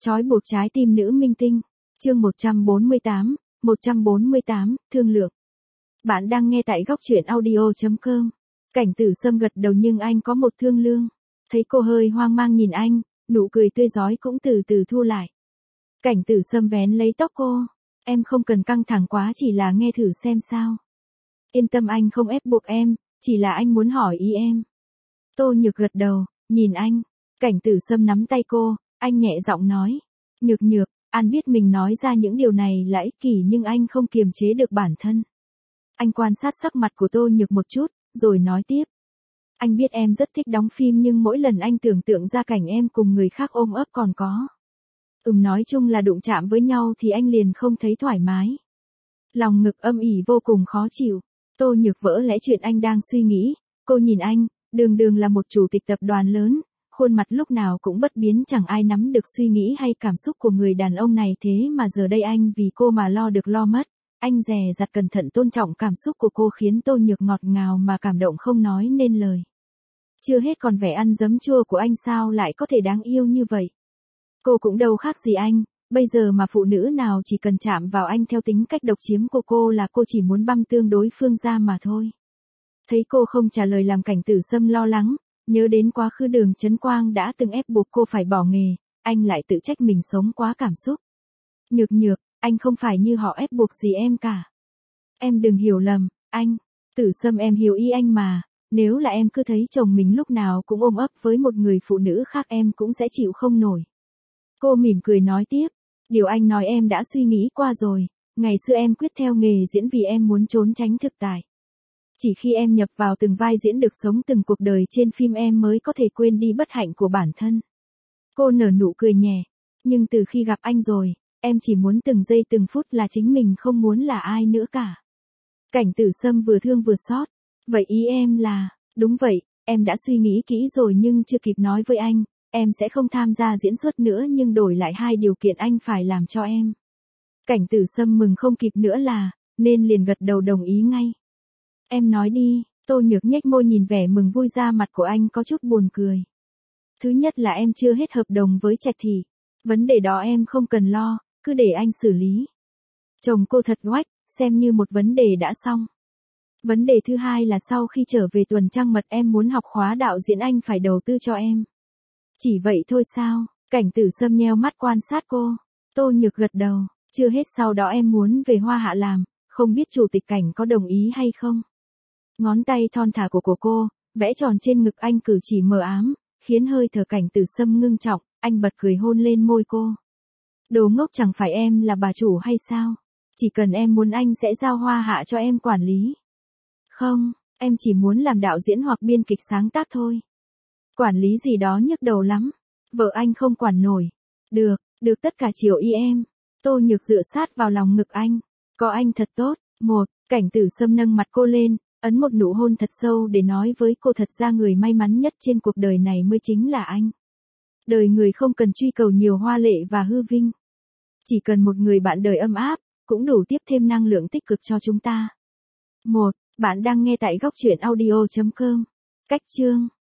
Trói buộc trái tim nữ minh tinh. Chương 148, thương lượng. Bạn đang nghe tại góc truyện audio.com. Cảnh Tử Sâm gật đầu nhưng anh có một thương lượng. Thấy cô hơi hoang mang nhìn anh, nụ cười tươi rói cũng từ từ thu lại. Cảnh Tử Sâm vén lấy tóc cô. Em không cần căng thẳng quá, chỉ là nghe thử xem sao. Yên tâm, anh không ép buộc em, chỉ là anh muốn hỏi ý em. Tô Nhược gật đầu, nhìn anh. Cảnh Tử Sâm nắm tay cô, anh nhẹ giọng nói. Nhược, anh biết mình nói ra những điều này là ích kỷ nhưng anh không kiềm chế được bản thân. Anh quan sát sắc mặt của Tô Nhược một chút, rồi nói tiếp. Anh biết em rất thích đóng phim nhưng mỗi lần anh tưởng tượng ra cảnh em cùng người khác ôm ấp còn có. Nói chung là đụng chạm với nhau thì anh liền không thấy thoải mái. Lòng ngực âm ỉ vô cùng khó chịu. Tô Nhược vỡ lẽ chuyện anh đang suy nghĩ. Cô nhìn anh, đường là một chủ tịch tập đoàn lớn, khuôn mặt lúc nào cũng bất biến, chẳng ai nắm được suy nghĩ hay cảm xúc của người đàn ông này, thế mà giờ đây anh vì cô mà lo được lo mất. Anh dè dặt cẩn thận tôn trọng cảm xúc của cô khiến Tô Nhược ngọt ngào mà cảm động không nói nên lời. Chưa hết còn vẻ ăn giấm chua của anh sao lại có thể đáng yêu như vậy. Cô cũng đâu khác gì anh, bây giờ mà phụ nữ nào chỉ cần chạm vào anh theo tính cách độc chiếm của cô là cô chỉ muốn băm tương đối phương ra mà thôi. Thấy cô không trả lời làm Cảnh Tử Sâm lo lắng, nhớ đến quá khứ Đường Chấn Quang đã từng ép buộc cô phải bỏ nghề, anh lại tự trách mình sống quá cảm xúc. Nhược, anh không phải như họ ép buộc gì em cả. Em đừng hiểu lầm, anh. Tử Sâm, em hiểu ý anh mà, nếu là em cứ thấy chồng mình lúc nào cũng ôm ấp với một người phụ nữ khác em cũng sẽ chịu không nổi. Cô mỉm cười nói tiếp, điều anh nói em đã suy nghĩ qua rồi, ngày xưa em quyết theo nghề diễn vì em muốn trốn tránh thực tại. Chỉ khi em nhập vào từng vai diễn được sống từng cuộc đời trên phim em mới có thể quên đi bất hạnh của bản thân. Cô nở nụ cười nhẹ, nhưng từ khi gặp anh rồi, em chỉ muốn từng giây từng phút là chính mình, không muốn là ai nữa cả. Cảnh Tử Sâm vừa thương vừa xót. Vậy ý em là, đúng vậy, em đã suy nghĩ kỹ rồi nhưng chưa kịp nói với anh, em sẽ không tham gia diễn xuất nữa nhưng đổi lại hai điều kiện anh phải làm cho em. Cảnh Tử Sâm mừng không kịp nữa là, nên liền gật đầu đồng ý ngay. Em nói đi. Tô Nhược nhếch môi nhìn vẻ mừng vui ra mặt của anh có chút buồn cười. Thứ nhất là em chưa hết hợp đồng với Trạch Thị. Vấn đề đó em không cần lo, cứ để anh xử lý. Chồng cô thật oách, xem như một vấn đề đã xong. Vấn đề thứ hai là sau khi trở về tuần trăng mật em muốn học khóa đạo diễn, anh phải đầu tư cho em. Chỉ vậy thôi sao? Cảnh Tử Sâm nheo mắt quan sát cô. Tô Nhược gật đầu. Chưa hết, sau đó em muốn về Hoa Hạ làm, không biết chủ tịch Cảnh có đồng ý hay không? Ngón tay thon thả của cô, vẽ tròn trên ngực anh, cử chỉ mờ ám, khiến hơi thở Cảnh Tử Sâm ngưng trọng, anh bật cười hôn lên môi cô. Đồ ngốc, chẳng phải em là bà chủ hay sao? Chỉ cần em muốn anh sẽ giao Hoa Hạ cho em quản lý. Không, em chỉ muốn làm đạo diễn hoặc biên kịch sáng tác thôi. Quản lý gì đó nhức đầu lắm. Vợ anh không quản nổi. Được, tất cả chiều y em. Tô Nhược dựa sát vào lòng ngực anh. Có anh thật tốt. Cảnh Tử Sâm nâng mặt cô lên, ấn một nụ hôn thật sâu để nói với cô thật ra người may mắn nhất trên cuộc đời này mới chính là anh. Đời người không cần truy cầu nhiều hoa lệ và hư vinh. Chỉ cần một người bạn đời ấm áp, cũng đủ tiếp thêm năng lượng tích cực cho chúng ta. Bạn đang nghe tại góc truyện audio.com. Cách chương